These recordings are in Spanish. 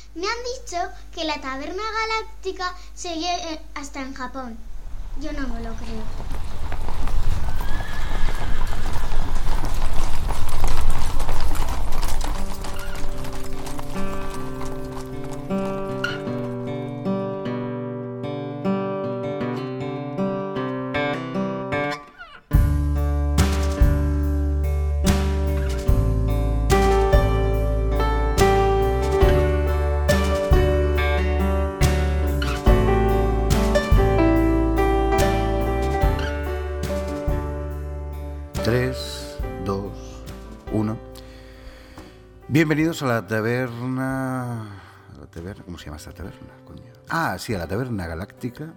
Me han dicho que la taberna galáctica sigue hasta en Japón. Yo no me lo creo. Bienvenidos a la taberna... ¿Cómo se llama esta taberna, coño? Ah, sí, a la taberna galáctica.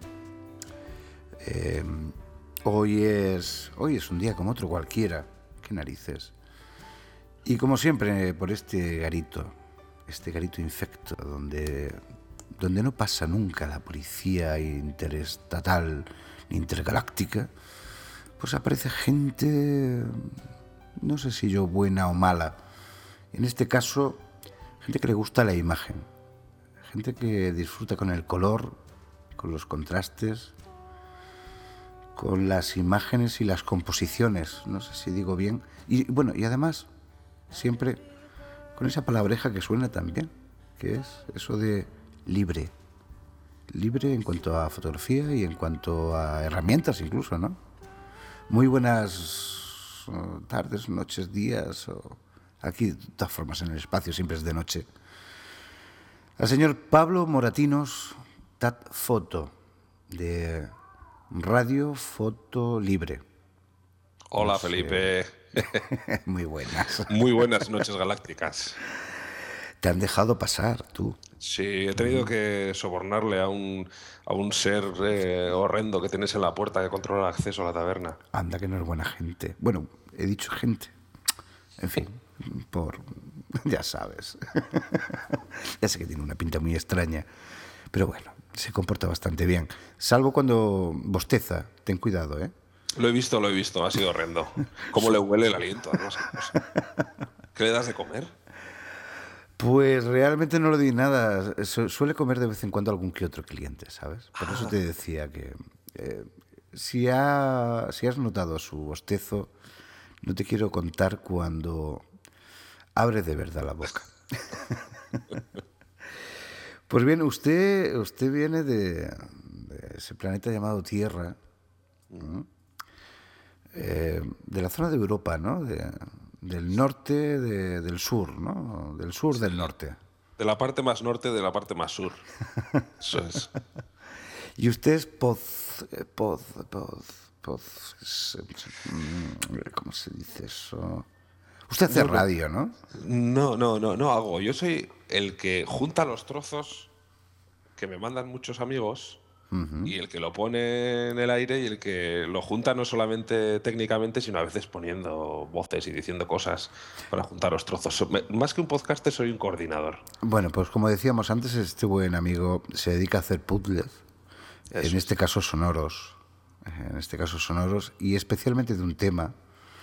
Hoy es un día como otro cualquiera. Qué narices. Y como siempre, por este garito infecto, donde no pasa nunca la policía interestatal ni intergaláctica, pues aparece gente, no sé si yo buena o mala. En este caso, gente que le gusta la imagen, gente que disfruta con el color, con los contrastes, con las imágenes y las composiciones, no sé si digo bien. Y bueno, y además, siempre con esa palabreja que suena tan bien, que es eso de libre. Libre en cuanto a fotografía y en cuanto a herramientas incluso, ¿no? Muy buenas tardes, noches, días Aquí, de todas formas, en el espacio siempre es de noche. Al señor Pablo Moratinos, TAT Foto, de Radio Foto Libre. Hola, Felipe. Muy buenas. Muy buenas noches galácticas. Te han dejado pasar, tú. Sí, he tenido que sobornarle a un ser horrendo que tienes en la puerta que controla el acceso a la taberna. Anda, que no es buena gente. Bueno, he dicho gente. En fin. Ya sabes. Ya sé que tiene una pinta muy extraña, pero bueno, se comporta bastante bien, salvo cuando bosteza. Ten cuidado, ¿eh? Lo he visto, ha sido horrendo. ¿Cómo le huele el aliento? Además, ¿qué le das de comer? Pues realmente no le di nada. Suele comer de vez en cuando algún que otro cliente, ¿sabes? Por eso te decía que si has notado su bostezo, no te quiero contar cuando abre de verdad la boca. Pues bien, usted viene de ese planeta llamado Tierra, ¿no? De la zona de Europa, ¿no? Del norte, del sur, ¿no? Del sur, sí. Del norte. De la parte más norte, de la parte más sur. Eso es. Y usted es ¿cómo se dice eso? Usted hace radio, ¿no? No hago. Yo soy el que junta los trozos que me mandan muchos amigos y el que lo pone en el aire y el que lo junta no solamente técnicamente, sino a veces poniendo voces y diciendo cosas para juntar los trozos. Más que un podcaster, soy un coordinador. Bueno, pues como decíamos antes, este buen amigo se dedica a hacer puzzles, en este caso sonoros, y especialmente de un tema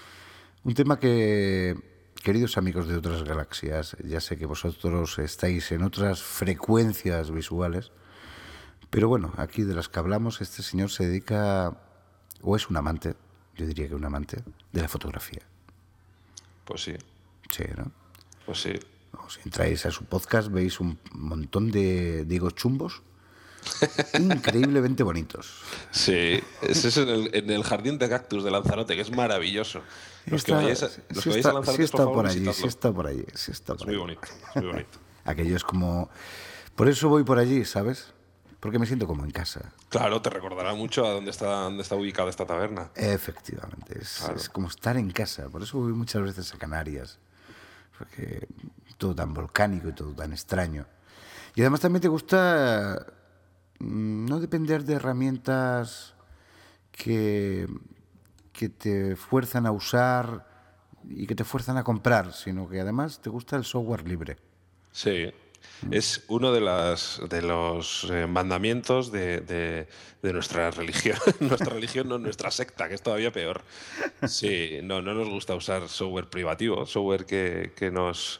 que, queridos amigos de otras galaxias, ya sé que vosotros estáis en otras frecuencias visuales, pero bueno, aquí de las que hablamos, este señor se dedica, o es un amante, yo diría que un amante, de la fotografía. Pues sí. Sí, ¿no? Pues sí. Si entráis a su podcast veis un montón de higos chumbos increíblemente bonitos. Sí, ese es en el jardín de cactus de Lanzarote, que es maravilloso. Los que vayáis a Lanzarote, sí está por allí, visitadlo. sí está por allí. Es muy bonito, es muy bonito. Aquello es como... Por eso voy por allí, ¿sabes? Porque me siento como en casa. Claro, te recordará mucho a dónde está ubicada esta taberna. Efectivamente, es como estar en casa. Por eso voy muchas veces a Canarias. Porque todo tan volcánico y todo tan extraño. Y además también te gusta no depender de herramientas que te fuerzan a usar y que te fuerzan a comprar, sino que además te gusta el software libre. Sí, es uno de los mandamientos de nuestra religión. Nuestra religión, no nuestra secta, que es todavía peor. Sí, no nos gusta usar software privativo, software que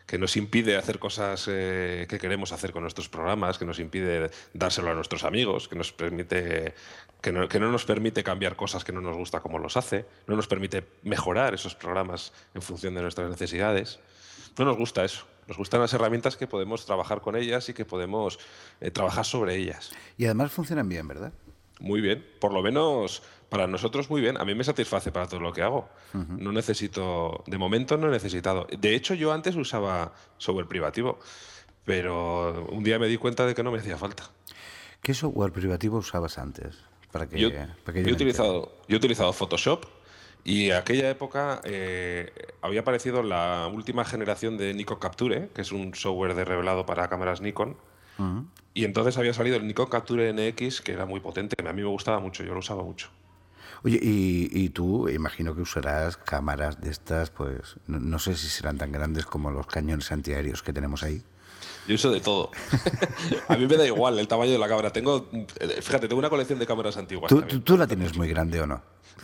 que nos impide hacer cosas que queremos hacer con nuestros programas, que nos impide dárselo a nuestros amigos, que no nos permite cambiar cosas que no nos gusta como los hace, no nos permite mejorar esos programas en función de nuestras necesidades. No nos gusta eso. Nos gustan las herramientas que podemos trabajar con ellas y que podemos trabajar sobre ellas. Y además funcionan bien, ¿verdad? Muy bien, por lo menos para nosotros muy bien. A mí me satisface para todo lo que hago. No necesito, de momento no he necesitado. De hecho, yo antes usaba software privativo, pero un día me di cuenta de que no me hacía falta. ¿Qué software privativo usabas antes? Yo he utilizado Photoshop y en aquella época había aparecido la última generación de Nikon Capture, que es un software de revelado para cámaras Nikon. Y entonces había salido el Nikon Capture NX, que era muy potente. A mí me gustaba mucho, yo lo usaba mucho. Oye, y tú imagino que usarás cámaras de estas, pues no sé si serán tan grandes como los cañones antiaéreos que tenemos ahí. Yo uso de todo. A mí me da igual el tamaño de la cámara. Fíjate, tengo una colección de cámaras antiguas. ¿Tú la tienes muy grande o no?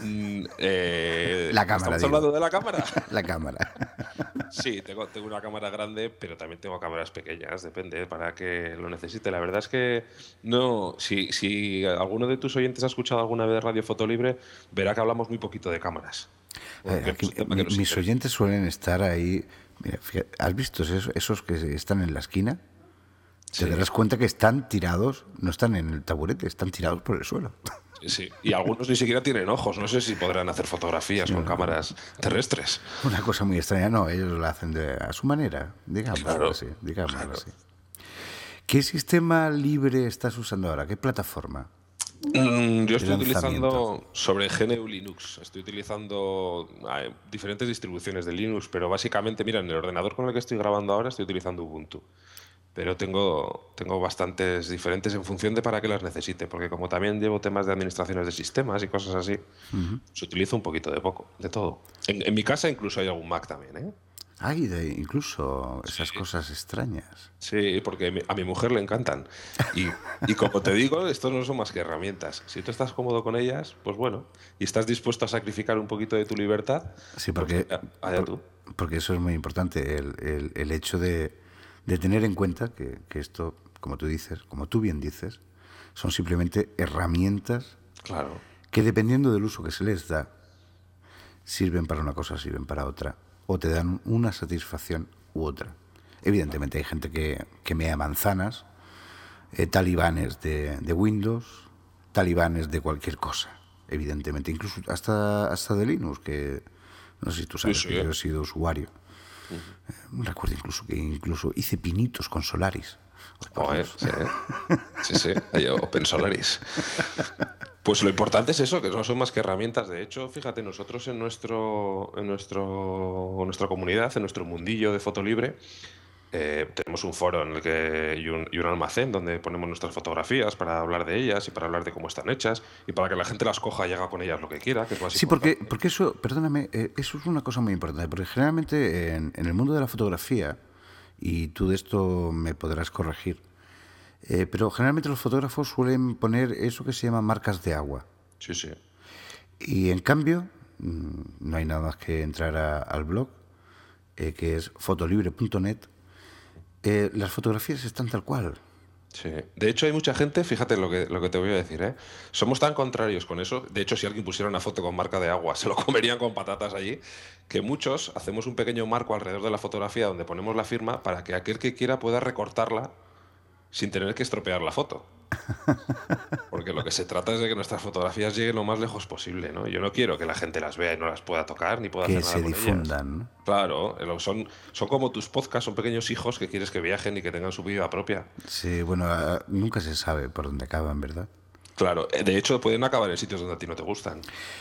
La cámara. ¿Estamos hablando de la cámara? La cámara. Sí, tengo una cámara grande, pero también tengo cámaras pequeñas, depende, para que lo necesite. La verdad es que no. Si alguno de tus oyentes ha escuchado alguna vez Radio Fotolibre, verá que hablamos muy poquito de cámaras. Mis oyentes suelen estar ahí. Mira, fíjate, ¿has visto esos que están en la esquina? Te darás cuenta que están tirados, no están en el taburete, están tirados por el suelo. Sí, y algunos ni siquiera tienen ojos. No sé si podrán hacer fotografías con cámaras terrestres. Una cosa muy extraña, no, ellos lo hacen a su manera, digámoslo así. ¿Qué sistema libre estás usando ahora? ¿Qué plataforma? Yo estoy utilizando sobre GNU Linux. Estoy utilizando diferentes distribuciones de Linux, pero básicamente, mira, en el ordenador con el que estoy grabando ahora estoy utilizando Ubuntu. Pero tengo bastantes diferentes en función de para qué las necesite, porque como también llevo temas de administraciones de sistemas y cosas así, se utiliza un poquito de todo. En mi casa incluso hay algún Mac también, ¿eh? Hay incluso esas cosas extrañas. Sí, porque a mi mujer le encantan. Y como te digo, estos no son más que herramientas. Si tú estás cómodo con ellas, pues bueno, y estás dispuesto a sacrificar un poquito de tu libertad, sí, porque, pues allá tú. Porque eso es muy importante, el hecho de tener en cuenta que esto, como tú bien dices, son simplemente herramientas, claro, que dependiendo del uso que se les da, sirven para una cosa, sirven para otra, o te dan una satisfacción u otra. Evidentemente hay gente que mea manzanas, talibanes de Windows, talibanes de cualquier cosa, evidentemente, incluso hasta de Linux, que no sé si tú sabes, que yo he sido usuario. Recuerdo incluso hice pinitos con Solaris. Sí, Open Solaris. Pues lo importante es eso, que no son más que herramientas. De hecho, fíjate, nosotros en nuestra comunidad, en nuestro mundillo de Fotolibre, tenemos un foro y un almacén donde ponemos nuestras fotografías para hablar de ellas y para hablar de cómo están hechas y para que la gente las coja y haga con ellas lo que quiera, que es más importante. Sí, porque eso, perdóname, eso es una cosa muy importante, porque generalmente en el mundo de la fotografía, y tú de esto me podrás corregir, pero generalmente los fotógrafos suelen poner eso que se llama marcas de agua. Sí. Y en cambio, no hay nada más que entrar al blog, que es fotolibre.net. Las fotografías están tal cual. Sí. De hecho, hay mucha gente, fíjate lo que te voy a decir, ¿eh? Somos tan contrarios con eso. De hecho, si alguien pusiera una foto con marca de agua, se lo comerían con patatas allí, que muchos hacemos un pequeño marco alrededor de la fotografía donde ponemos la firma para que aquel que quiera pueda recortarla sin tener que estropear la foto. Porque lo que se trata es de que nuestras fotografías lleguen lo más lejos posible, ¿no? Yo no quiero que la gente las vea y no las pueda tocar ni pueda hacer nada con ellas. Que se difundan, ¿no? Claro, son como tus podcasts, son pequeños hijos que quieres que viajen y que tengan su vida propia. Sí, bueno, nunca se sabe por dónde acaban, ¿verdad? Claro, de hecho pueden acabar en sitios donde a ti no te gustan.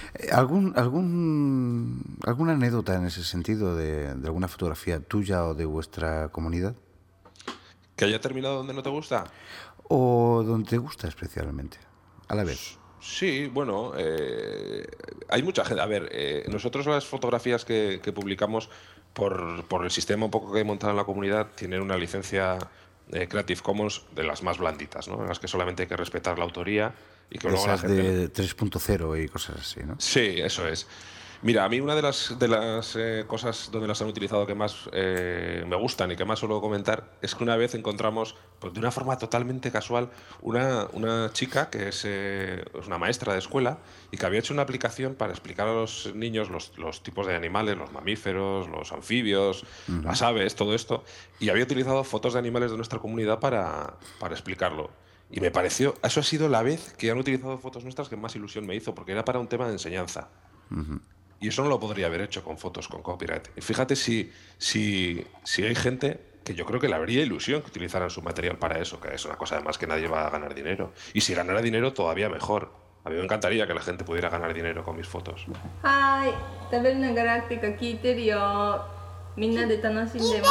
¿Alguna anécdota en ese sentido de alguna fotografía tuya o de vuestra comunidad? ¿Que haya terminado donde no te gusta? ¿O donde te gusta especialmente, a la vez? Sí, bueno, hay mucha gente. A ver, nosotros las fotografías que publicamos por el sistema un poco que he montado en la comunidad tienen una licencia Creative Commons de las más blanditas, ¿no? En las que solamente hay que respetar la autoría y que luego la gente... de 3.0 y cosas así, ¿no? Sí, eso es. Mira, a mí una de las cosas donde las han utilizado que más me gustan y que más suelo comentar es que una vez encontramos, pues de una forma totalmente casual, una chica que es una maestra de escuela y que había hecho una aplicación para explicar a los niños los tipos de animales, los mamíferos, los anfibios, las aves, todo esto, y había utilizado fotos de animales de nuestra comunidad para explicarlo. Y me pareció, eso ha sido la vez que han utilizado fotos nuestras que más ilusión me hizo, porque era para un tema de enseñanza. Y eso no lo podría haber hecho con fotos con copyright. Y fíjate si hay gente que yo creo que le habría ilusión que utilizaran su material para eso, que es una cosa además que nadie va a ganar dinero. Y si ganara dinero, todavía mejor. A mí me encantaría que la gente pudiera ganar dinero con mis fotos. はーい、食べるなガラクティカ聞いてるよ。みんなで楽しんでます。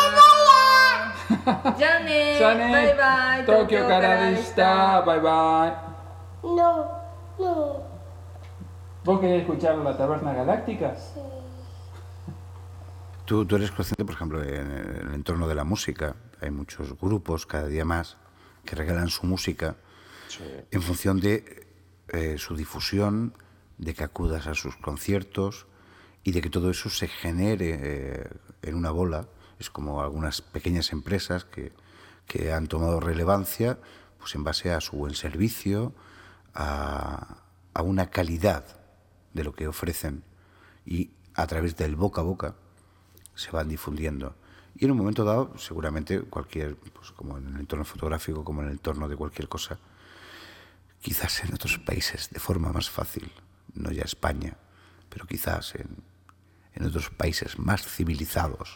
じゃあね、 じゃあね、 バイバイ。 東京からでした。バイバイ。 No, no. ¿Vos querés escuchar la Taberna Galáctica? Tú eres consciente, por ejemplo, en el entorno de la música, hay muchos grupos, cada día más, que regalan su música en función de su difusión, de que acudas a sus conciertos y de que todo eso se genere en una bola. Es como algunas pequeñas empresas que han tomado relevancia pues en base a su buen servicio, a una calidad de lo que ofrecen, y a través del boca a boca se van difundiendo. Y en un momento dado, seguramente cualquier, pues como en el entorno fotográfico, como en el entorno de cualquier cosa, quizás en otros países de forma más fácil, no ya España, pero quizás en otros países más civilizados,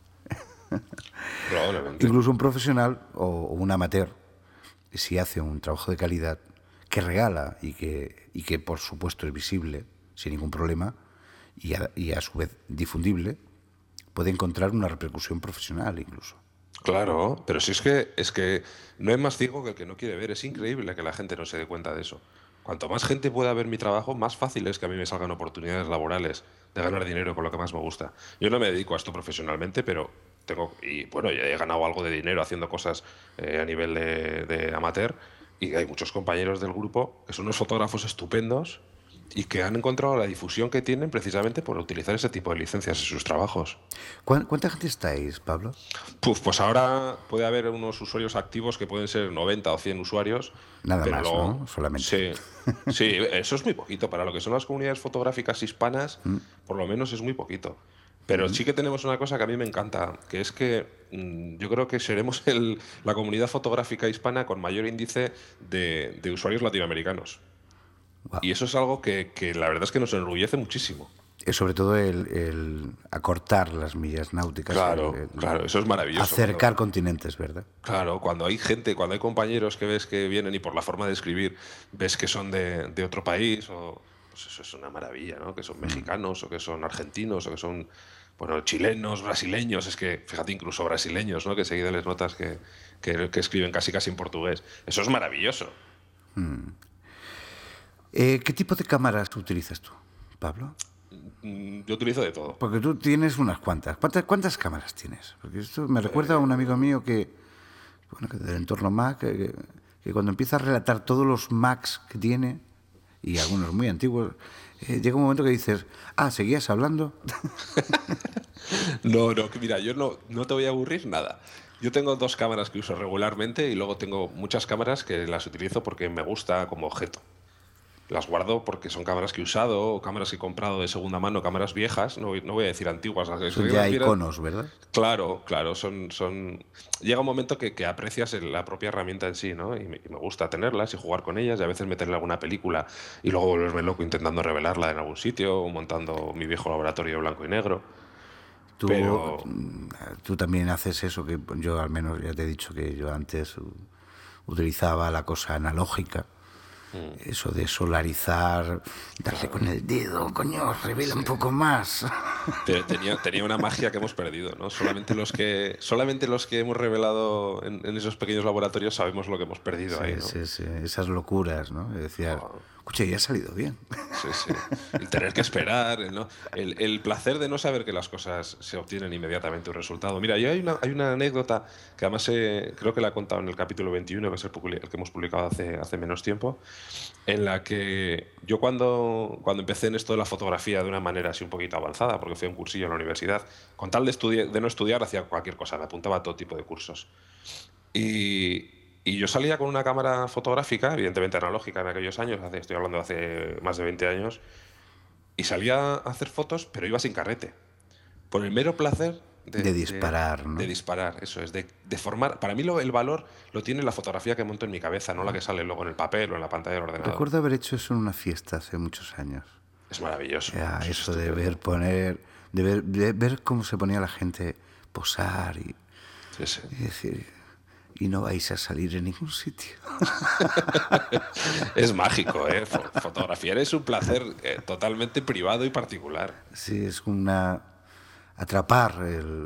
Probablemente. incluso un profesional o un amateur, si hace un trabajo de calidad que regala y que por supuesto es visible sin ningún problema y a su vez difundible, puede encontrar una repercusión profesional incluso. Claro, pero si es que no hay más ciego que el que no quiere ver. Es increíble que la gente no se dé cuenta de eso. Cuanto más gente pueda ver mi trabajo, más fácil es que a mí me salgan oportunidades laborales de ganar dinero con lo que más me gusta. Yo no me dedico a esto profesionalmente, pero y bueno, ya he ganado algo de dinero haciendo cosas a nivel de amateur, y hay muchos compañeros del grupo que son unos fotógrafos estupendos y que han encontrado la difusión que tienen precisamente por utilizar ese tipo de licencias en sus trabajos. ¿Cuánta gente estáis, Pablo? Pues ahora puede haber unos usuarios activos que pueden ser 90 o 100 usuarios. Nada pero más, luego, ¿no? Solamente. Sí, eso es muy poquito. Para lo que son las comunidades fotográficas hispanas, por lo menos es muy poquito. Pero sí que tenemos una cosa que a mí me encanta, que es que yo creo que seremos la comunidad fotográfica hispana con mayor índice de usuarios latinoamericanos. Wow. Y eso es algo que la verdad es que nos enorgullece muchísimo. Es sobre todo el acortar las millas náuticas. Claro, claro, eso es maravilloso. Acercar continentes, ¿verdad? Claro, cuando hay gente, cuando hay compañeros que ves que vienen y por la forma de escribir ves que son de otro país, pues eso es una maravilla, ¿no? Que son mexicanos o que son argentinos o que son, bueno, chilenos, brasileños. Es que, fíjate, incluso brasileños, ¿no? Que enseguida les notas que escriben casi en portugués. Eso es maravilloso. ¿Qué tipo de cámaras utilizas tú, Pablo? Yo utilizo de todo. Porque tú tienes unas cuantas. ¿Cuántas cámaras tienes? Porque esto me recuerda a un amigo mío que del entorno Mac, que cuando empieza a relatar todos los Macs que tiene, y algunos muy antiguos, llega un momento que dices, ¿seguías hablando? No, mira, yo no te voy a aburrir nada. Yo tengo 2 cámaras que uso regularmente y luego tengo muchas cámaras que las utilizo porque me gusta como objeto. Las guardo porque son cámaras que he usado, o cámaras que he comprado de segunda mano, cámaras viejas, no voy a decir antiguas. Son ya iconos, ¿verdad? Claro, son. Llega un momento que aprecias la propia herramienta en sí, ¿no? Y me gusta tenerlas y jugar con ellas, y a veces meterle alguna película y luego volverme loco intentando revelarla en algún sitio, o montando mi viejo laboratorio blanco y negro. Tú también haces eso, que yo al menos ya te he dicho que yo antes utilizaba la cosa analógica. Eso de solarizar, darle con el dedo, coño, revela un poco más. Pero tenía una magia que hemos perdido, ¿no? Solamente los que hemos revelado en esos pequeños laboratorios sabemos lo que hemos perdido ahí, ¿no? Sí, esas locuras, ¿no? Decía, escucha, ya ha salido bien. Sí, sí. El tener que esperar, el placer de no saber que las cosas se obtienen inmediatamente un resultado. Mira, hay una anécdota que además creo que la he contado en el capítulo 21, que es el que hemos publicado hace menos tiempo, en la que yo cuando empecé en esto de la fotografía de una manera así un poquito avanzada, porque fui a un cursillo en la universidad, con tal de no estudiar, hacía cualquier cosa, me apuntaba a todo tipo de cursos. Y yo salía con una cámara fotográfica, evidentemente analógica en aquellos años, estoy hablando de hace más de 20 años, y salía a hacer fotos, pero iba sin carrete. Por el mero placer De disparar, ¿no? de disparar, eso es, de formar. Para mí el valor lo tiene la fotografía que monto en mi cabeza, no la que sale luego en el papel o en la pantalla del ordenador. Recuerdo haber hecho eso en una fiesta hace muchos años. Es maravilloso. Ya, es eso de estupendo. ver cómo se ponía la gente posar Sí, sí. y decir, y no vais a salir en ningún sitio. Es mágico, ¿eh? Fotografiar es un placer totalmente privado y particular. Sí, es atrapar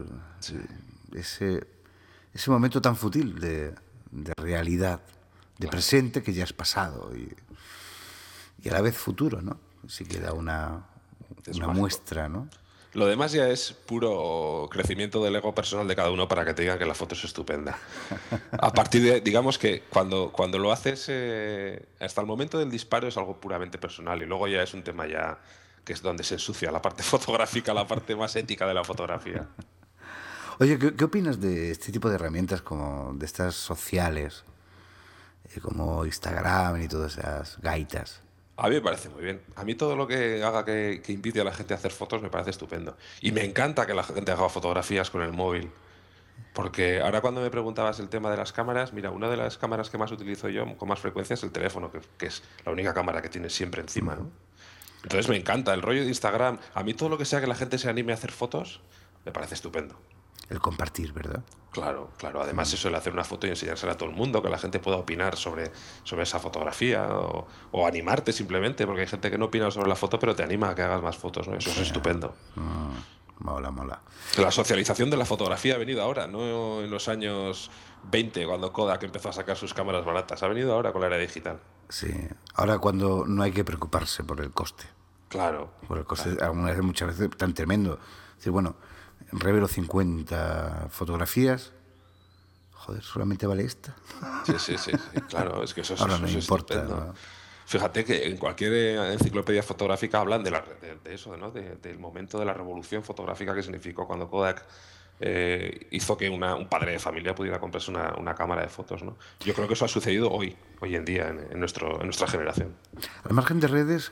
ese momento tan fútil de realidad, de presente que ya es pasado y a la vez futuro, ¿no? Sí que da una mágico. muestra, ¿no? Lo demás ya es puro crecimiento del ego personal de cada uno para que te digan que la foto es estupenda. A partir de, digamos que cuando lo haces, hasta el momento del disparo es algo puramente personal y luego ya es un tema ya que es donde se ensucia la parte fotográfica, la parte más ética de la fotografía. Oye, ¿qué opinas de este tipo de herramientas como de estas sociales, como Instagram y todas esas gaitas? A mí me parece muy bien. A mí todo lo que haga que invite a la gente a hacer fotos me parece estupendo. Y me encanta que la gente haga fotografías con el móvil. Porque ahora cuando me preguntabas el tema de las cámaras, mira, una de las cámaras que más utilizo yo con más frecuencia es el teléfono, que es la única cámara que tienes siempre encima, ¿no? Entonces me encanta el rollo de Instagram. A mí todo lo que sea que la gente se anime a hacer fotos, me parece estupendo. El compartir, ¿verdad? Claro, claro. Además eso de hacer una foto y enseñársela a todo el mundo, que la gente pueda opinar sobre esa fotografía o animarte simplemente, porque hay gente que no opina sobre la foto, pero te anima a que hagas más fotos, ¿no? Eso es estupendo. Mola, mola. La socialización de la fotografía ha venido ahora, no en los años 20, cuando Kodak empezó a sacar sus cámaras baratas. Ha venido ahora con la era digital. Sí. Ahora cuando no hay que preocuparse por el coste. Claro. Por el coste, muchas veces tan tremendo. Es decir, bueno, revelo 50 fotografías. Joder, solamente vale esta. Sí, claro, es que eso Ahora no es importa, estupendo. ¿no? Fíjate que en cualquier enciclopedia fotográfica hablan de eso, ¿no? Del momento de la revolución fotográfica que significó cuando Kodak hizo que un padre de familia pudiera comprarse una cámara de fotos, ¿no? Yo creo que eso ha sucedido hoy en día, en nuestra generación. Al margen de redes,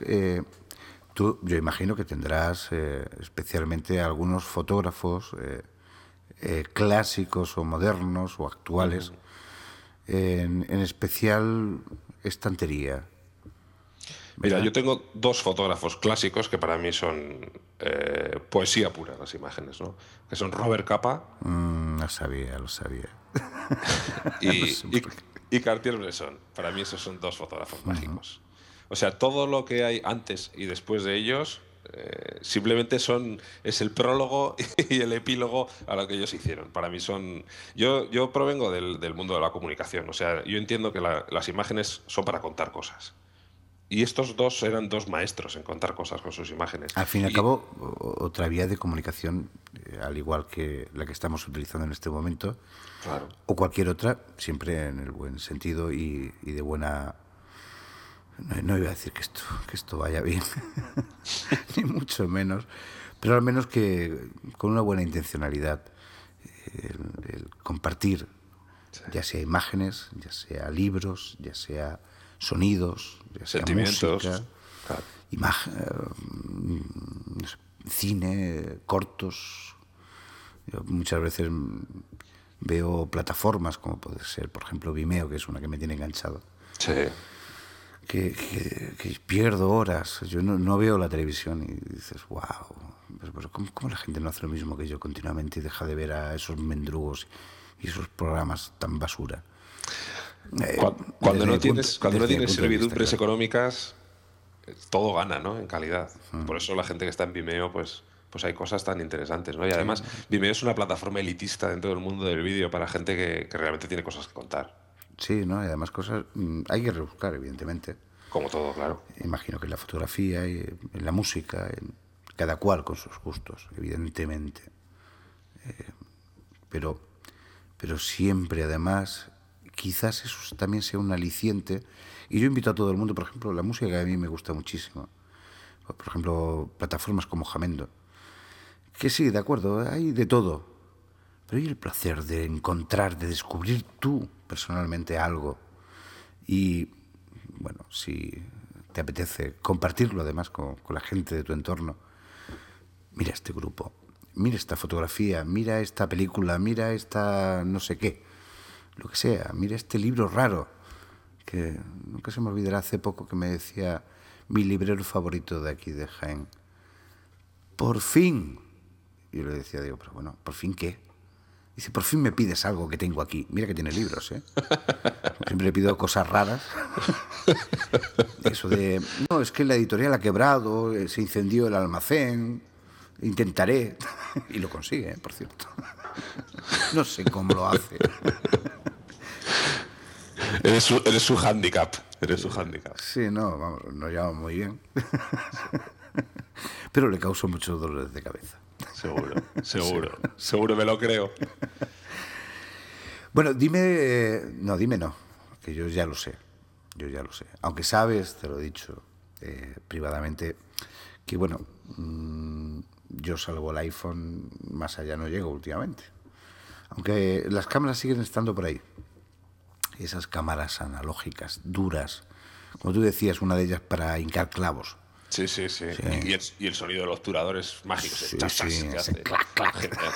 yo imagino que tendrás especialmente algunos fotógrafos clásicos o modernos o actuales, en especial estantería. Mira, yo tengo dos fotógrafos clásicos que para mí son poesía pura, las imágenes, ¿no? Que son Robert Capa Lo sabía. y Cartier-Bresson. Para mí esos son dos fotógrafos mágicos. O sea, todo lo que hay antes y después de ellos simplemente es el prólogo y el epílogo a lo que ellos hicieron. Para mí son... Yo provengo del mundo de la comunicación. O sea, yo entiendo que las imágenes son para contar cosas. Y estos dos eran dos maestros en contar cosas con sus imágenes. Al fin y al cabo, otra vía de comunicación, al igual que la que estamos utilizando en este momento, Claro. o cualquier otra, siempre en el buen sentido y de buena... No iba a decir que esto vaya bien, ni mucho menos, pero al menos que con una buena intencionalidad, el compartir, ya sea imágenes, ya sea libros, ya sea sonidos, ya sea Sentimientos. música, Claro. cine, cortos. Yo muchas veces veo plataformas como puede ser, por ejemplo, Vimeo, que es una que me tiene enganchado. Sí. Que pierdo horas. Yo no veo la televisión y dices, wow, pero ¿cómo la gente no hace lo mismo que yo continuamente y deja de ver a esos mendrugos y esos programas tan basura? Cuando no tienes servidumbres servidumbres económicas, todo gana, ¿no? En calidad. Por eso la gente que está en Vimeo, pues hay cosas tan interesantes, ¿no? Y además, Vimeo es una plataforma elitista dentro del mundo del vídeo para gente que realmente tiene cosas que contar. Sí, ¿no? Y además hay que rebuscar, evidentemente. Como todo, claro. Imagino que en la fotografía, en la música, cada cual con sus gustos, evidentemente. Pero siempre, además, quizás eso también sea un aliciente. Y yo invito a todo el mundo, por ejemplo, la música que a mí me gusta muchísimo. Por ejemplo, plataformas como Jamendo. Que sí, de acuerdo, hay de todo. Pero hay el placer de encontrar, de descubrir tú personalmente algo. Y, bueno, si te apetece compartirlo además con la gente de tu entorno, mira este grupo, mira esta fotografía, mira esta película, mira esta no sé qué, lo que sea, mira este libro raro, que nunca se me olvidará hace poco que me decía mi librero favorito de aquí de Jaén, por fin. Y yo le decía, digo, pero bueno, ¿por fin qué? Dice, por fin me pides algo que tengo aquí. Mira que tiene libros, ¿eh? Siempre le pido cosas raras. Eso de, no, es que la editorial ha quebrado, se incendió el almacén, intentaré. Y lo consigue, por cierto. No sé cómo lo hace. Eres su hándicap. Eres su hándicap. Sí, no, vamos, nos llama muy bien. Pero le causo muchos dolores de cabeza. Seguro me lo creo. Bueno, dime no, que yo ya lo sé. Aunque sabes, te lo he dicho privadamente, que bueno, yo salvo el iPhone, más allá no llego últimamente. Aunque las cámaras siguen estando por ahí. Esas cámaras analógicas, duras. Como tú decías, una de ellas para hincar clavos. Sí. Y el sonido de los obturadores mágicos. Sí, que hace. clac, clac.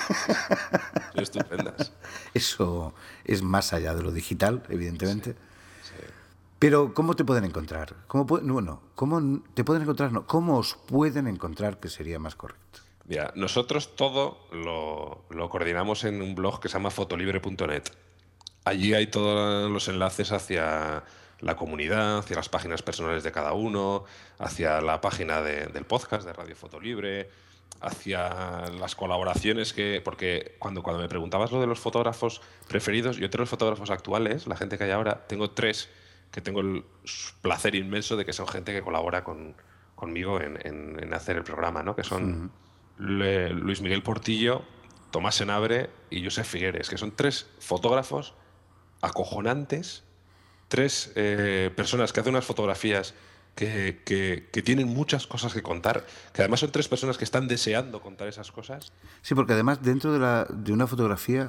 Son estupendas. Eso es más allá de lo digital, evidentemente. Sí. Pero, ¿cómo te pueden encontrar? ¿Cómo te pueden encontrar? No, ¿cómo os pueden encontrar, que sería más correcto? Mira, nosotros todo lo coordinamos en un blog que se llama fotolibre.net. Allí hay todos los enlaces hacia la comunidad, hacia las páginas personales de cada uno, hacia la página del podcast de Radio Fotolibre, hacia las colaboraciones porque cuando me preguntabas lo de los fotógrafos preferidos, yo entre los fotógrafos actuales, la gente que hay ahora, tengo 3 que tengo el placer inmenso de que son gente que colabora conmigo en hacer el programa, ¿no? Que son Luis Miguel Portillo, Tomás Senabre y Josep Figueres, que son 3 fotógrafos acojonantes, 3 personas que hacen unas fotografías que tienen muchas cosas que contar, que además son 3 personas que están deseando contar esas cosas. Sí, porque además dentro de una fotografía,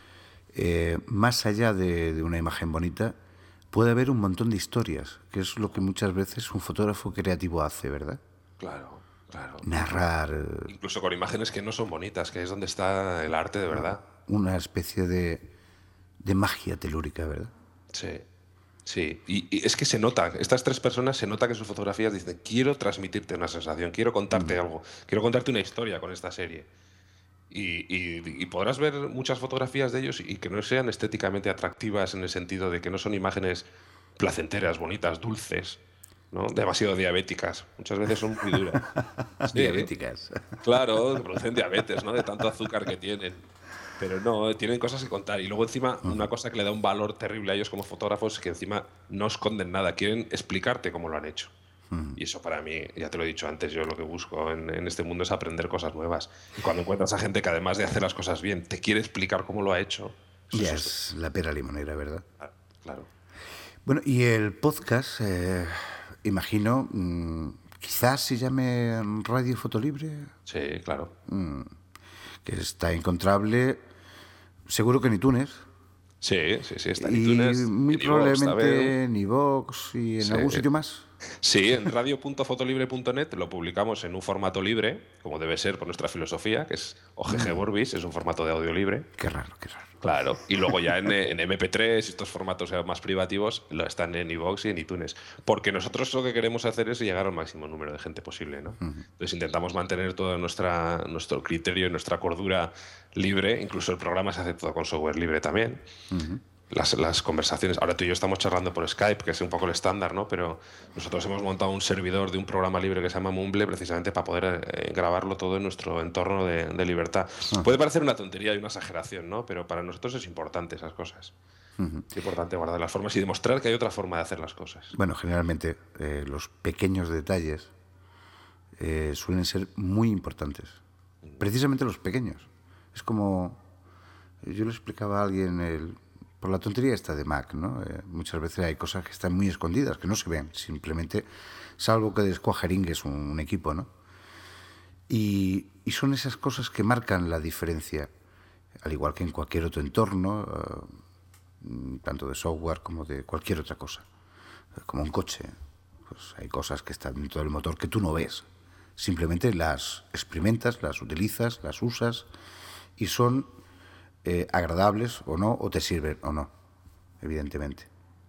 más allá de una imagen bonita, puede haber un montón de historias, que es lo que muchas veces un fotógrafo creativo hace, ¿verdad? Claro. Narrar. Incluso con imágenes que no son bonitas, que es donde está el arte de verdad. Una especie de magia telúrica, ¿verdad? Sí. Y es que se nota, estas 3 personas se nota que en sus fotografías dicen, quiero transmitirte una sensación, quiero contarte algo, quiero contarte una historia con esta serie. Y podrás ver muchas fotografías de ellos y que no sean estéticamente atractivas en el sentido de que no son imágenes placenteras, bonitas, dulces, ¿no? Demasiado diabéticas. Muchas veces son muy duras. Sí, diabéticas. Claro, que producen diabetes, ¿no? De tanto azúcar que tienen. Pero no, tienen cosas que contar. Y luego encima, una cosa que le da un valor terrible a ellos como fotógrafos es que encima no esconden nada. Quieren explicarte cómo lo han hecho. Y eso para mí, ya te lo he dicho antes, yo lo que busco en este mundo es aprender cosas nuevas. Y cuando encuentras a gente que además de hacer las cosas bien, te quiere explicar cómo lo ha hecho. Ya es la pera limonera, ¿verdad? Claro. Bueno, y el podcast, imagino, quizás se llame Radio Fotolibre. Sí, claro. Que está encontrable, seguro que en iTunes. Sí, está en y iTunes. muy probablemente en iVoox y en algún sitio más. Sí, en radio.fotolibre.net lo publicamos en un formato libre, como debe ser por nuestra filosofía, que es OGG Vorbis, es un formato de audio libre. Qué raro. Claro, y luego ya en MP3, estos formatos más privativos, lo están en iVoox y en iTunes. Porque nosotros lo que queremos hacer es llegar al máximo número de gente posible, ¿no? Entonces intentamos mantener todo nuestro criterio y nuestra cordura libre. Incluso el programa se hace todo con software libre también. Las conversaciones. Ahora tú y yo estamos charlando por Skype, que es un poco el estándar, ¿no? Pero nosotros hemos montado un servidor de un programa libre que se llama Mumble precisamente para poder grabarlo todo en nuestro entorno de libertad. Puede parecer una tontería y una exageración, ¿no? Pero para nosotros es importante esas cosas. Es importante guardar las formas y demostrar que hay otra forma de hacer las cosas. Bueno, generalmente los pequeños detalles suelen ser muy importantes. Precisamente los pequeños. Es como... Yo le explicaba a alguien por la tontería esta de Mac, ¿no? Muchas veces hay cosas que están muy escondidas, que no se ven, simplemente, salvo que descuajaringues un equipo, ¿no? Y son esas cosas que marcan la diferencia, al igual que en cualquier otro entorno, tanto de software como de cualquier otra cosa. Como un coche, pues hay cosas que están dentro del motor que tú no ves. Simplemente las experimentas, las utilizas, las usas y son agradables o no, o te sirven o no, evidentemente.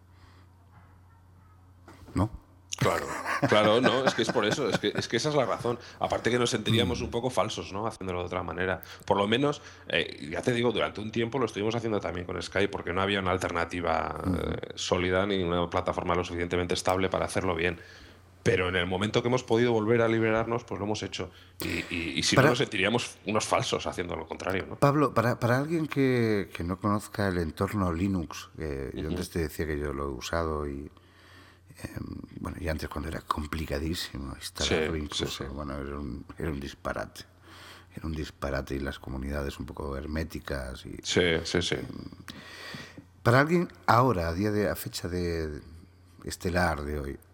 ¿No? Claro, no, es que es por eso, es que esa es la razón. Aparte que nos sentiríamos un poco falsos, ¿no? Haciéndolo de otra manera. Por lo menos, ya te digo, durante un tiempo lo estuvimos haciendo también con Skype porque no había una alternativa sólida ni una plataforma lo suficientemente estable para hacerlo bien. Pero en el momento que hemos podido volver a liberarnos, pues lo hemos hecho. Y si no, nos sentiríamos unos falsos haciendo lo contrario, ¿no? Pablo, para alguien que no conozca el entorno Linux, yo antes te decía que yo lo he usado y... bueno, y antes cuando era complicadísimo instalarlo, incluso, bueno, era un disparate. Era un disparate y las comunidades un poco herméticas. Y, sí. Para alguien ahora, a fecha de estelar de hoy,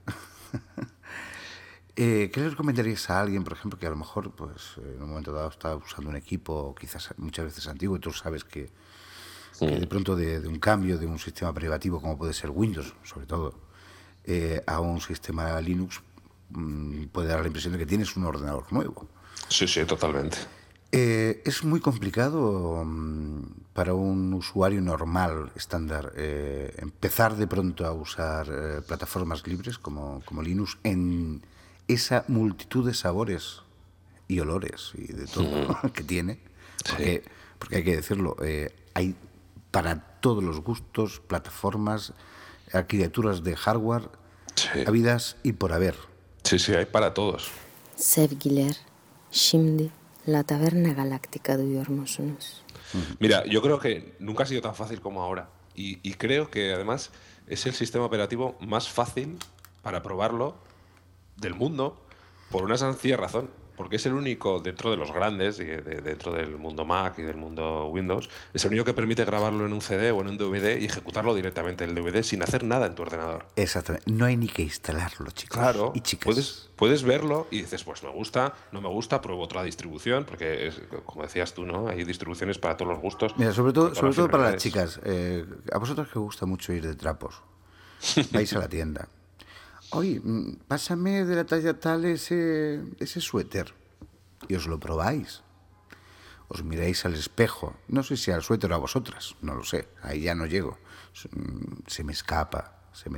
¿qué le recomendarías a alguien, por ejemplo, que a lo mejor pues, en un momento dado está usando un equipo quizás muchas veces antiguo y tú sabes que de pronto de un cambio de un sistema privativo como puede ser Windows, sobre todo, a un sistema Linux puede dar la impresión de que tienes un ordenador nuevo? Sí, totalmente. Es muy complicado para un usuario normal, estándar, empezar de pronto a usar plataformas libres como Linux en esa multitud de sabores y olores y de todo que tiene, porque hay que decirlo, hay para todos los gustos, plataformas, arquitecturas de hardware, habidas y por haber. Sí, hay para todos. Sevgiler, şimdi la taberna galáctica duyuyormusunuz? Mira, yo creo que nunca ha sido tan fácil como ahora. Y creo que además es el sistema operativo más fácil para probarlo del mundo por una sencilla razón. Porque es el único dentro de los grandes, dentro del mundo Mac y del mundo Windows, es el único que permite grabarlo en un CD o en un DVD y ejecutarlo directamente en el DVD sin hacer nada en tu ordenador. Exactamente. No hay ni que instalarlo, chicos. Claro, y chicas. Puedes verlo y dices, pues me gusta, no me gusta, pruebo otra distribución, porque es, como decías tú, ¿no? Hay distribuciones para todos los gustos. Mira, sobre todo para las chicas. A vosotros que os gusta mucho ir de trapos, vais a la tienda. Oye, pásame de la talla tal ese suéter. Y os lo probáis. Os miráis al espejo. No sé si al suéter o a vosotras. No lo sé. Ahí ya no llego. Se me escapa.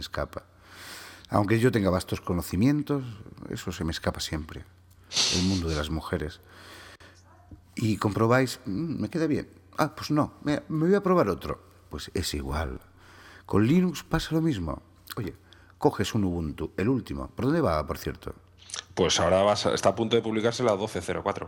Aunque yo tenga vastos conocimientos, eso se me escapa siempre. El mundo de las mujeres. Y comprobáis, me queda bien. Ah, pues no, me voy a probar otro. Pues es igual. Con Linux pasa lo mismo. Oye, coges un Ubuntu, el último. ¿Por dónde va, por cierto? Pues ahora está a punto de publicarse la 12.04.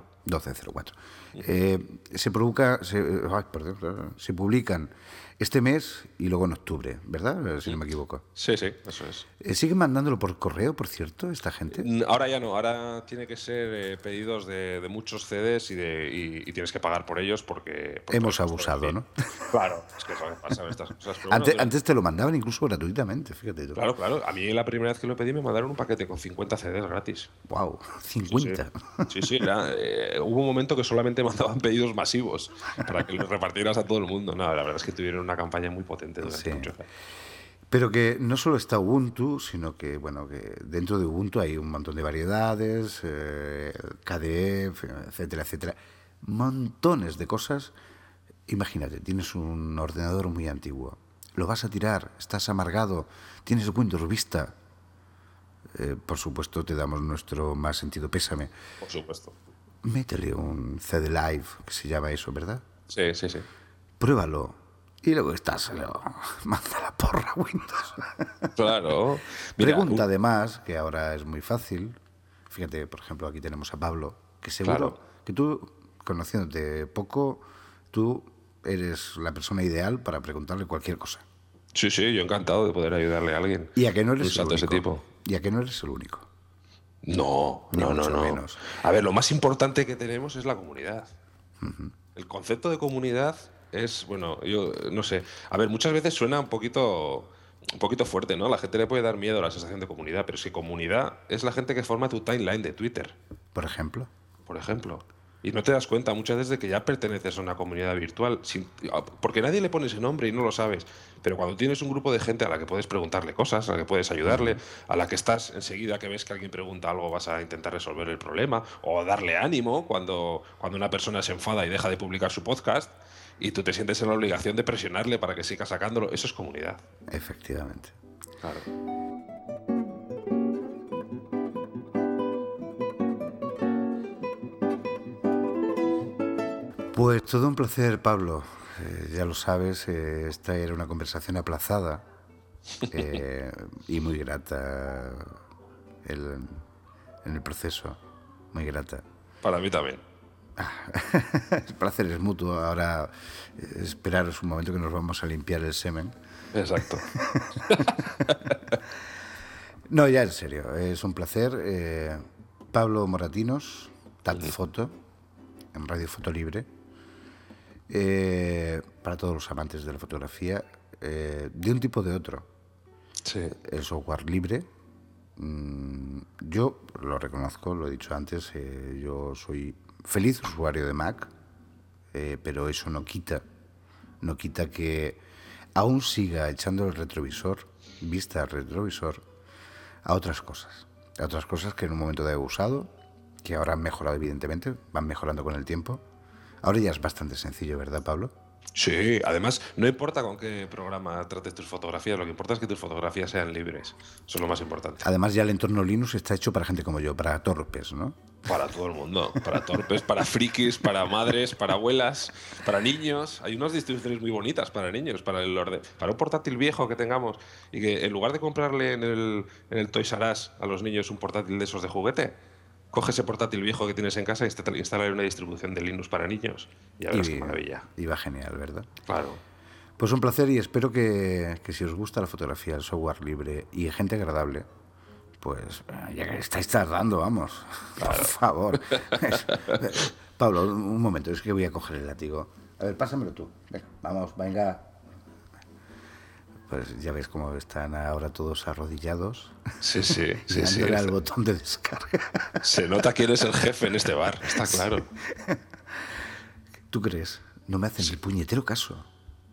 12.04. Se publican este mes y luego en octubre, ¿verdad? Si no me equivoco. Sí, eso es. ¿Siguen mandándolo por correo, por cierto, esta gente? Ahora ya no, ahora tiene que ser pedidos de muchos CDs y tienes que pagar por ellos porque hemos abusado, ¿no? Claro, es que pasan estas cosas. Pero antes te lo mandaban incluso gratuitamente, fíjate tú. Claro. A mí la primera vez que lo pedí me mandaron un paquete con 50 CDs gratis. ¡Wow! 50. Sí. Hubo un momento que solamente mandaban pedidos masivos para que los repartieras a todo el mundo. No, la verdad es que tuvieron una campaña muy potente durante muchos años. Pero que no solo está Ubuntu, sino que, bueno, que dentro de Ubuntu hay un montón de variedades, KDE, etcétera. Montones de cosas. Imagínate, tienes un ordenador muy antiguo. Lo vas a tirar, estás amargado, tienes Windows Vista. Por supuesto, te damos nuestro más sentido pésame. Por supuesto. Métele un CD Live, que se llama eso, ¿verdad? Sí. Pruébalo. Y luego manda la porra Windows. Claro. Mira, pregunta además, que ahora es muy fácil. Fíjate, por ejemplo, aquí tenemos a Pablo, que seguro que tú, conociéndote poco, tú eres la persona ideal para preguntarle cualquier cosa. Sí, yo encantado de poder ayudarle a alguien. Y a que no eres un salto de ese tipo. Y a que no eres el único. No. Menos. A ver, lo más importante que tenemos es la comunidad. El concepto de comunidad es, bueno, yo no sé. A ver, muchas veces suena un poquito fuerte, ¿no? A la gente le puede dar miedo a la sensación de comunidad, pero es que comunidad es la gente que forma tu timeline de Twitter. Por ejemplo. Y no te das cuenta muchas veces de que ya perteneces a una comunidad virtual, porque nadie le pone ese nombre y no lo sabes. Pero cuando tienes un grupo de gente a la que puedes preguntarle cosas, a la que puedes ayudarle, a la que estás enseguida que ves que alguien pregunta algo vas a intentar resolver el problema, o darle ánimo cuando una persona se enfada y deja de publicar su podcast, y tú te sientes en la obligación de presionarle para que siga sacándolo, eso es comunidad. Efectivamente. Claro. Pues todo un placer, Pablo. Ya lo sabes, esta era una conversación aplazada y muy grata en el proceso. Muy grata. Para mí también. El placer es mutuo. Ahora esperaros un momento que nos vamos a limpiar el semen. Exacto. No, ya en serio, es un placer. Pablo Moratinos, Tatfoto, en Radio Foto Libre. Para todos los amantes de la fotografía, de un tipo o de otro. Sí. El software libre. Yo lo reconozco, lo he dicho antes, yo soy feliz usuario de Mac, pero eso no quita que aún siga echando el retrovisor, vista al retrovisor, a otras cosas que en un momento dado he usado, que ahora han mejorado evidentemente, van mejorando con el tiempo. Ahora ya es bastante sencillo, ¿verdad, Pablo? Sí, además no importa con qué programa trates tus fotografías, lo que importa es que tus fotografías sean libres. Eso es lo más importante. Además ya el entorno Linux está hecho para gente como yo, para torpes, ¿no? Para todo el mundo, para torpes, para frikis, para madres, para abuelas, para niños. Hay unas distribuciones muy bonitas para niños, para un portátil viejo que tengamos y que en lugar de comprarle en el Toys R Us a los niños un portátil de esos de juguete, coge ese portátil viejo que tienes en casa y instala una distribución de Linux para niños. Y verás qué maravilla. Y va genial, ¿verdad? Claro. Pues un placer y espero que si os gusta la fotografía, el software libre y gente agradable, pues ya que estáis tardando, vamos. Claro. Por favor. Pablo, un momento, es que voy a coger el látigo. A ver, pásamelo tú. Venga. Pues ya ves cómo están ahora todos arrodillados. Sí. Dándole al botón de descarga. Se nota quién es el jefe en este bar, está claro. ¿Tú crees? No me hacen el puñetero caso.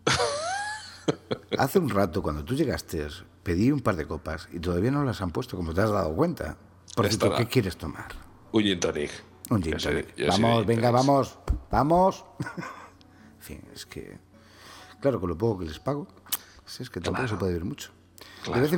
Hace un rato, cuando tú llegaste, pedí un par de copas y todavía no las han puesto, como te has dado cuenta. Por cierto, ¿qué quieres tomar? Un gin tonic. Un gin tonic. Vamos, venga, vamos. En fin, es que... Claro, con lo poco que les pago... Es que tampoco se puede ver mucho. Claro. De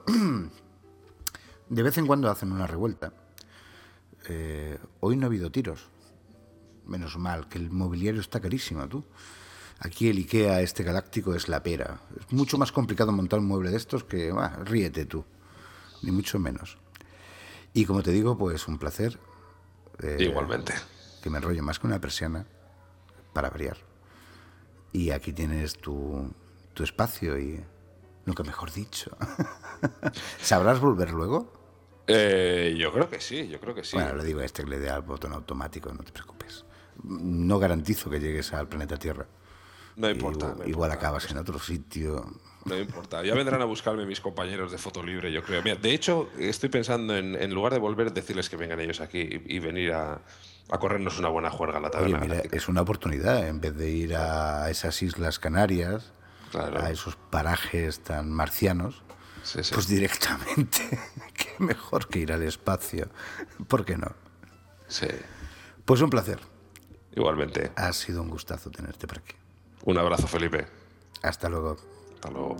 vez en cuando hacen una revuelta. Hoy no ha habido tiros. Menos mal, que el mobiliario está carísimo, tú. Aquí el IKEA galáctico es la pera. Es mucho más complicado montar un mueble de estos que... ríete tú. Ni mucho menos. Y como te digo, pues un placer. Igualmente. Que me enrollo más que una persiana, para variar. Y aquí tienes tu espacio y nunca mejor dicho. ¿Sabrás volver luego? Yo creo que sí. Bueno, le digo a que le dé al botón automático, no te preocupes. No garantizo que llegues al planeta Tierra. No importa. Igual acabas en otro sitio. No importa. Ya vendrán a buscarme mis compañeros de Foto Libre, yo creo. Mira, de hecho, estoy pensando en lugar de volver, decirles que vengan ellos aquí y venir a corrernos una buena juerga a la taberna. Oye, mira, es una oportunidad. En vez de ir a esas Islas Canarias... Claro. A esos parajes tan marcianos, pues directamente, qué mejor que ir al espacio. ¿Por qué no? Sí. Pues un placer. Igualmente. Ha sido un gustazo tenerte por aquí. Un abrazo, Felipe. Hasta luego. Hasta luego.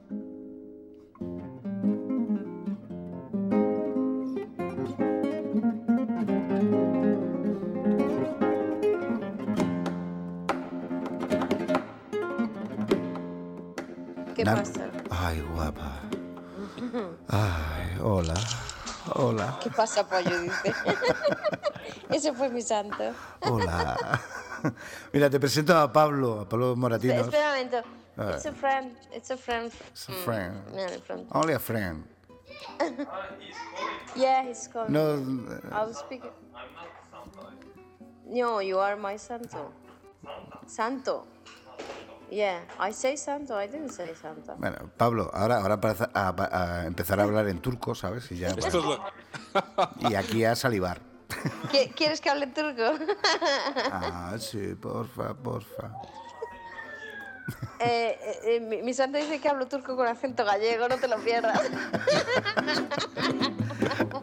¿Qué pasa? Ay, guapa. Ay, hola. ¿Qué pasa, pollo? Dice. Ese fue mi santo. Hola. Mira, te presento a Pablo Moratinos. Espera un momento. It's a friend. It's a friend. It's a friend. Yeah, in front. Only a friend. Yeah, he's calling. No, I'll speak. No, you are my santo. Santo. Yeah, I say santo. I didn't say santa. bueno, Pablo, ahora para a empezar a hablar en turco, ¿sabes? Y, ya, Esto es lo- y aquí a salivar. ¿Quieres que hable turco? Ah, sí, porfa. Mi santo dice que hablo turco con acento gallego, no te lo pierdas.